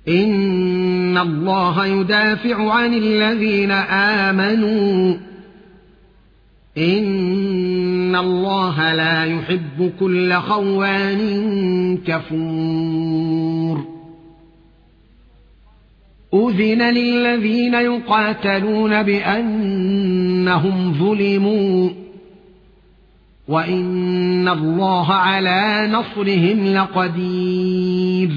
إن الله يدافع عن الذين آمنوا إن الله لا يحب كل خوان كفور أذن للذين يقاتلون بأنهم ظلموا وإن الله على نصرهم لقدير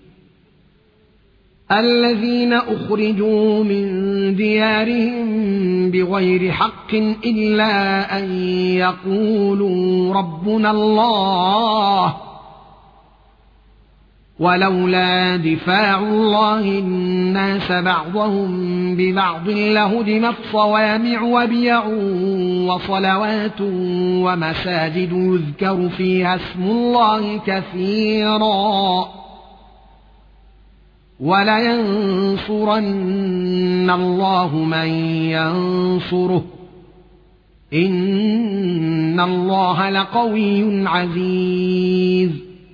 الذين أخرجوا من ديارهم بغير حق إلا أن يقولوا ربنا الله ولولا دفاع الله الناس بعضهم ببعض لهدمت صوامع وبيع وصلوات ومساجد يذكر فيها اسم الله كثيرا ولينصرن الله من ينصره إن الله لقوي عزيز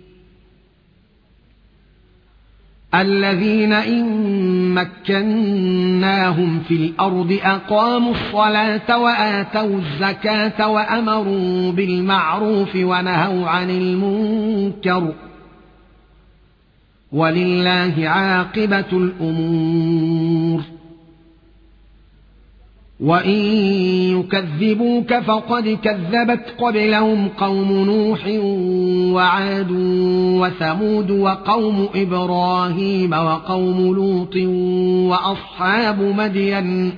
الذين إن مكناهم في الأرض أقاموا الصلاة وآتوا الزكاة وأمروا بالمعروف ونهوا عن المنكر ولله عاقبة الأمور وإن يكذبوك فقد كذبت قبلهم قوم نوح وعاد وثمود وقوم إبراهيم وقوم لوط وأصحاب مدين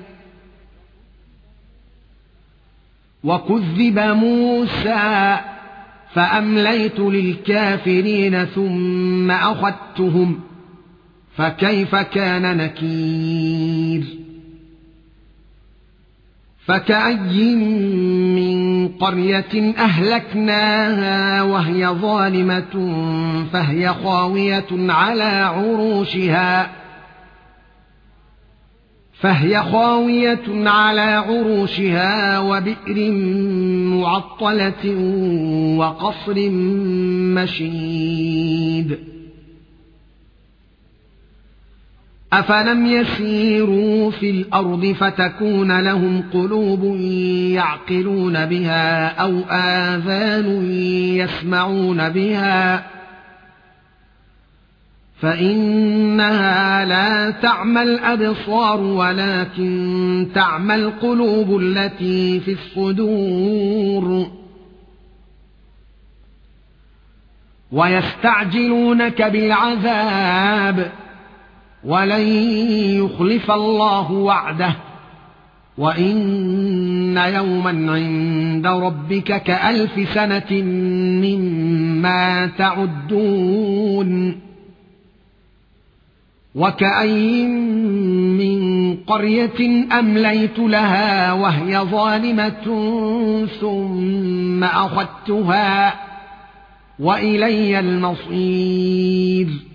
وكذب موسى فأمليت للكافرين ثم أخذتهم فكيف كان نكير فكأي من قرية أهلكناها وهي ظالمة فهي خاوية على عروشها وبئر معطلة وقصر مشيد أفلم يسيروا في الأرض فتكون لهم قلوب يعقلون بها أو آذان يسمعون بها فإنها لا تعمى الأبصار ولكن تعمى القلوب التي في الصدور ويستعجلونك بالعذاب ولن يخلف الله وعده وإن يوما عند ربك كألف سنة مما تعدون وكأي من قرية أمليت لها وهي ظالمة ثم أخذتها وإلي المصير